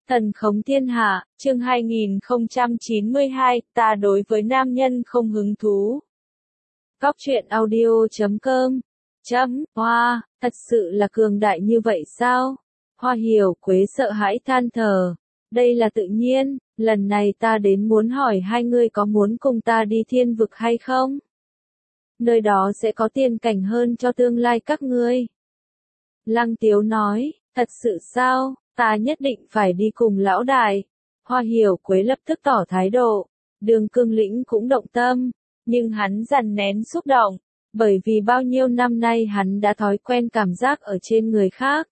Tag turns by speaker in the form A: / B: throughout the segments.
A: Thần khống thiên hạ, chương 2092, ta đối với nam nhân không hứng thú. Góc truyện audio.com Hoa, thật sự là cường đại như vậy sao? Hoa Hiểu Quế sợ hãi than thở. Đây là tự nhiên, lần này ta đến muốn hỏi hai ngươi có muốn cùng ta đi thiên vực hay không? Nơi đó sẽ có tiên cảnh hơn cho tương lai các ngươi. Lăng Tiếu nói, thật sự sao? Ta nhất định phải đi cùng lão đại. Hoa Hiểu Quế lập tức tỏ thái độ. Đường Cương Lĩnh cũng động tâm, nhưng hắn dằn nén xúc động, bởi vì bao nhiêu năm nay hắn đã thói quen cảm giác ở trên người khác.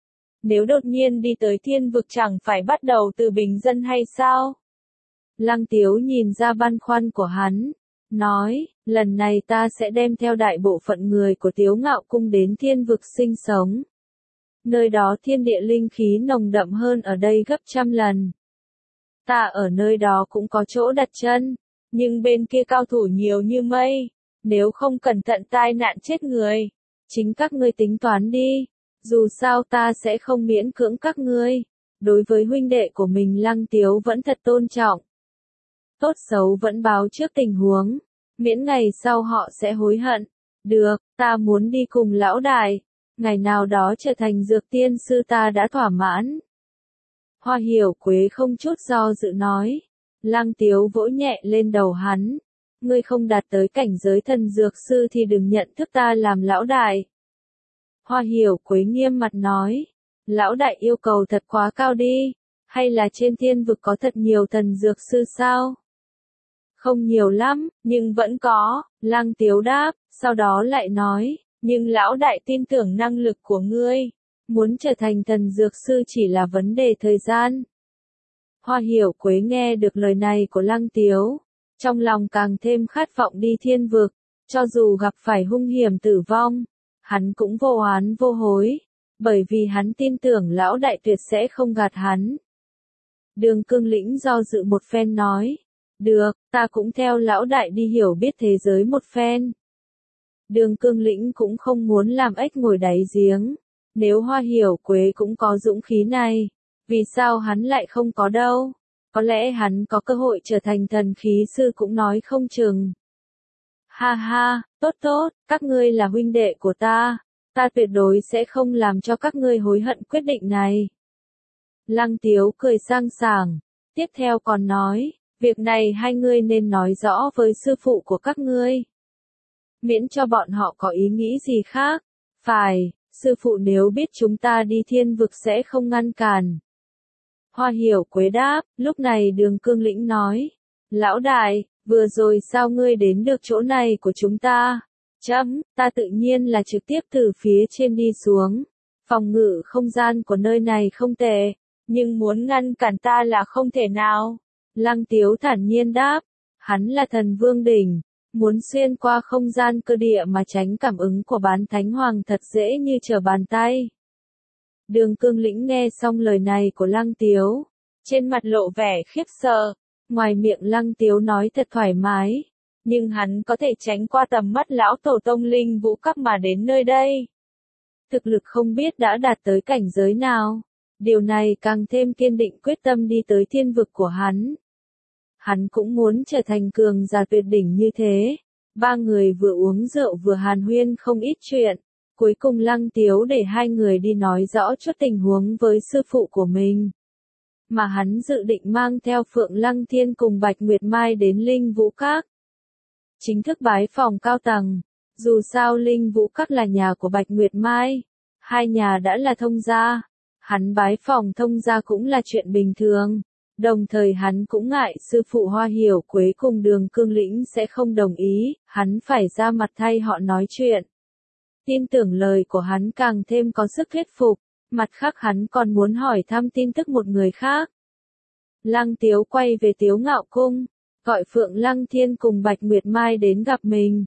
A: Nếu đột nhiên đi tới thiên vực chẳng phải bắt đầu từ bình dân hay sao? Lăng Tiếu nhìn ra băn khoăn của hắn, nói, lần này ta sẽ đem theo đại bộ phận người của Tiếu Ngạo Cung đến thiên vực sinh sống. Nơi đó thiên địa linh khí nồng đậm hơn ở đây gấp trăm lần. Ta ở nơi đó cũng có chỗ đặt chân, nhưng bên kia cao thủ nhiều như mây, nếu không cẩn thận tai nạn chết người, chính các ngươi tính toán đi, dù sao ta sẽ không miễn cưỡng các ngươi. Đối với huynh đệ của mình Lăng Tiếu vẫn thật tôn trọng. Tốt xấu vẫn báo trước tình huống, miễn ngày sau họ sẽ hối hận. Được, ta muốn đi cùng lão đại. Ngày nào đó trở thành dược tiên sư ta đã thỏa mãn. Hoa Hiểu Quế không chút do dự nói. Lăng Tiếu vỗ nhẹ lên đầu hắn. Ngươi không đạt tới cảnh giới thần dược sư thì đừng nhận thức ta làm lão đại. Hoa Hiểu Quế nghiêm mặt nói. Lão đại yêu cầu thật quá cao đi. Hay là trên thiên vực có thật nhiều thần dược sư sao? Không nhiều lắm, nhưng vẫn có. Lăng Tiếu đáp, sau đó lại nói. Nhưng lão đại tin tưởng năng lực của ngươi, muốn trở thành thần dược sư chỉ là vấn đề thời gian. Hoa Hiểu Quế nghe được lời này của Lăng Tiếu, trong lòng càng thêm khát vọng đi thiên vực, cho dù gặp phải hung hiểm tử vong, hắn cũng vô oán vô hối, bởi vì hắn tin tưởng lão đại tuyệt sẽ không gạt hắn. Đường Cương Lĩnh do dự một phen nói, được, ta cũng theo lão đại đi hiểu biết thế giới một phen. Đường Cương Lĩnh cũng không muốn làm ếch ngồi đáy giếng. Nếu Hoa Hiểu Quế cũng có dũng khí này, vì sao hắn lại không có đâu? Có lẽ hắn có cơ hội trở thành thần khí sư cũng nói không chừng. Ha ha, tốt tốt, các ngươi là huynh đệ của ta. Ta tuyệt đối sẽ không làm cho các ngươi hối hận quyết định này. Lăng Tiếu cười sang sảng. Tiếp theo còn nói, việc này hai ngươi nên nói rõ với sư phụ của các ngươi. Miễn cho bọn họ có ý nghĩ gì khác. Phải, sư phụ nếu biết chúng ta đi thiên vực sẽ không ngăn cản. Hoa Hiểu Quế đáp, lúc này Đường Cương Lĩnh nói. Lão đại, vừa rồi sao ngươi đến được chỗ này của chúng ta? Ta tự nhiên là trực tiếp từ phía trên đi xuống. Phòng ngự không gian của nơi này không tệ, nhưng muốn ngăn cản ta là không thể nào. Lăng Tiếu thản nhiên đáp, hắn là thần vương đỉnh. Muốn xuyên qua không gian cơ địa mà tránh cảm ứng của bán thánh hoàng thật dễ như trở bàn tay. Đường Cương Lĩnh nghe xong lời này của Lăng Tiếu, trên mặt lộ vẻ khiếp sợ, ngoài miệng Lăng Tiếu nói thật thoải mái, nhưng hắn có thể tránh qua tầm mắt lão tổ tông Linh Vũ Các mà đến nơi đây. Thực lực không biết đã đạt tới cảnh giới nào, điều này càng thêm kiên định quyết tâm đi tới thiên vực của hắn. Hắn cũng muốn trở thành cường giả tuyệt đỉnh như thế. Ba người vừa uống rượu vừa hàn huyên không ít chuyện. Cuối cùng Lăng Tiếu để hai người đi nói rõ chút tình huống với sư phụ của mình. Mà hắn dự định mang theo Phượng Lăng Thiên cùng Bạch Nguyệt Mai đến Linh Vũ Các. Chính thức bái phòng cao tầng. Dù sao Linh Vũ Các là nhà của Bạch Nguyệt Mai. Hai nhà đã là thông gia. Hắn bái phòng thông gia cũng là chuyện bình thường. Đồng thời hắn cũng ngại sư phụ Hoa Hiểu Quế cùng Đường Cương Lĩnh sẽ không đồng ý, hắn phải ra mặt thay họ nói chuyện. Tin tưởng lời của hắn càng thêm có sức thuyết phục, mặt khác hắn còn muốn hỏi thăm tin tức một người khác. Lăng Tiếu quay về Tiếu Ngạo Cung, gọi Phượng Lăng Thiên cùng Bạch Nguyệt Mai đến gặp mình.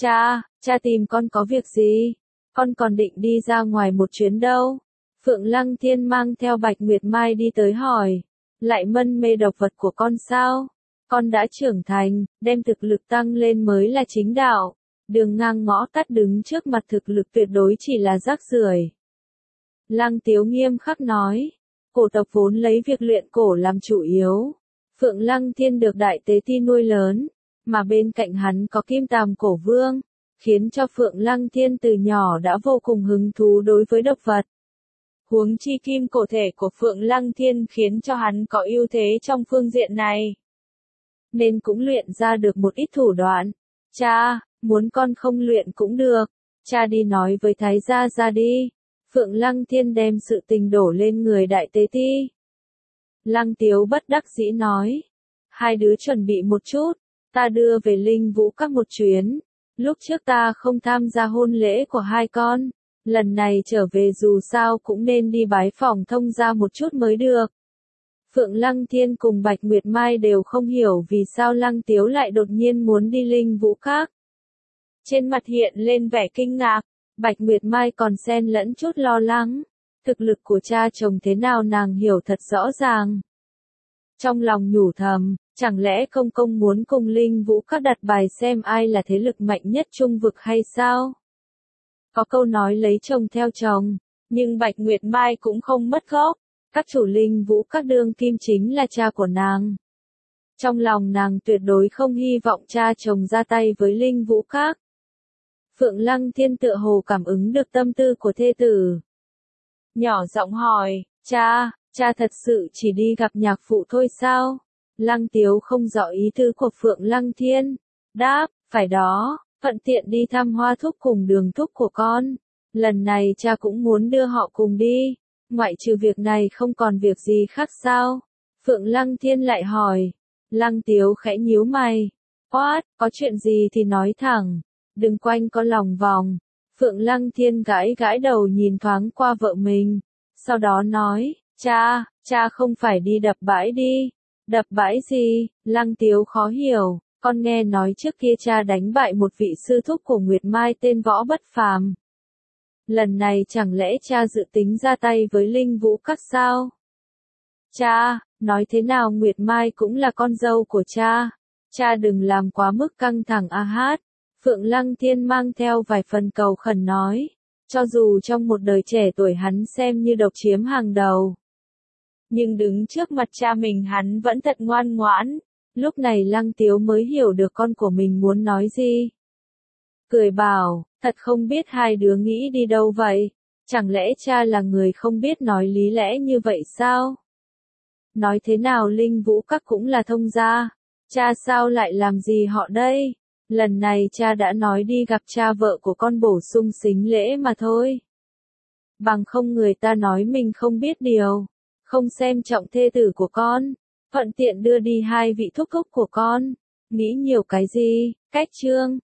A: Cha tìm con có việc gì? Con còn định đi ra ngoài một chuyến đâu? Phượng Lăng Thiên mang theo Bạch Nguyệt Mai đi tới hỏi. Lại mân mê độc vật của con sao? Con đã trưởng thành, đem thực lực tăng lên mới là chính đạo. Đường ngang ngõ tắt đứng trước mặt thực lực tuyệt đối chỉ là rác rưởi. Lăng Tiếu nghiêm khắc nói. Cổ tộc vốn lấy việc luyện cổ làm chủ yếu. Phượng Lăng Thiên được Đại Tế Ti nuôi lớn, mà bên cạnh hắn có Kim Tàm Cổ Vương, khiến cho Phượng Lăng Thiên từ nhỏ đã vô cùng hứng thú đối với độc vật. Huống chi kim cổ thể của Phượng Lăng Thiên khiến cho hắn có ưu thế trong phương diện này. Nên cũng luyện ra được một ít thủ đoạn. Cha, muốn con không luyện cũng được. Cha đi nói với Thái gia ra đi. Phượng Lăng Thiên đem sự tình đổ lên người Đại Tế Ti. Lăng Tiếu bất đắc dĩ nói. Hai đứa chuẩn bị một chút. Ta đưa về Linh Vũ Các một chuyến. Lúc trước ta không tham gia hôn lễ của hai con. Lần này trở về dù sao cũng nên đi bái phỏng thông gia một chút mới được. Phượng Lăng Thiên cùng Bạch Nguyệt Mai đều không hiểu vì sao Lăng Tiếu lại đột nhiên muốn đi Linh Vũ Các. Trên mặt hiện lên vẻ kinh ngạc, Bạch Nguyệt Mai còn xen lẫn chút lo lắng. Thực lực của cha chồng thế nào nàng hiểu thật rõ ràng. Trong lòng nhủ thầm, chẳng lẽ công công muốn cùng Linh Vũ Các đặt bài xem ai là thế lực mạnh nhất trung vực hay sao? Có câu nói lấy chồng theo chồng, nhưng Bạch Nguyệt Mai cũng không mất gốc. Các chủ Linh Vũ Các đương kim chính là cha của nàng. Trong lòng nàng tuyệt đối không hy vọng cha chồng ra tay với Linh Vũ Các. Phượng Lăng Thiên tựa hồ cảm ứng được tâm tư của thê tử. Nhỏ giọng hỏi, cha thật sự chỉ đi gặp nhạc phụ thôi sao? Lăng Tiếu không rõ ý tứ của Phượng Lăng Thiên. Đáp, phải đó, thuận tiện đi thăm Hoa thúc cùng Đường thúc của con. Lần này cha cũng muốn đưa họ cùng đi. Ngoại trừ việc này không còn việc gì khác sao? Phượng Lăng Thiên lại hỏi. Lăng Tiếu khẽ nhíu mày. Có chuyện gì thì nói thẳng. Đừng quanh có lòng vòng. Phượng Lăng Thiên gãi gãi đầu nhìn thoáng qua vợ mình. Sau đó nói, cha không phải đi đập bãi đi. Đập bãi gì? Lăng Tiếu khó hiểu. Con nghe nói trước kia cha đánh bại một vị sư thúc của Nguyệt Mai tên Võ Bất Phàm. Lần này chẳng lẽ cha dự tính ra tay với Linh Vũ Các sao? Cha, nói thế nào Nguyệt Mai cũng là con dâu của cha. Cha đừng làm quá mức căng thẳng a hát. Phượng Lăng Thiên mang theo vài phần cầu khẩn nói. Cho dù trong một đời trẻ tuổi hắn xem như độc chiếm hàng đầu. Nhưng đứng trước mặt cha mình hắn vẫn thật ngoan ngoãn. Lúc này Lăng Tiếu mới hiểu được con của mình muốn nói gì. Cười bảo, thật không biết hai đứa nghĩ đi đâu vậy? Chẳng lẽ cha là người không biết nói lý lẽ như vậy sao? Nói thế nào Linh Vũ Các cũng là thông gia. Cha sao lại làm gì họ đây? Lần này cha đã nói đi gặp cha vợ của con bổ sung sính lễ mà thôi. Bằng không người ta nói mình không biết điều. Không xem trọng thê tử của con. Thuận tiện đưa đi hai vị thúc thúc của con. Nghĩ nhiều cái gì? Cách chương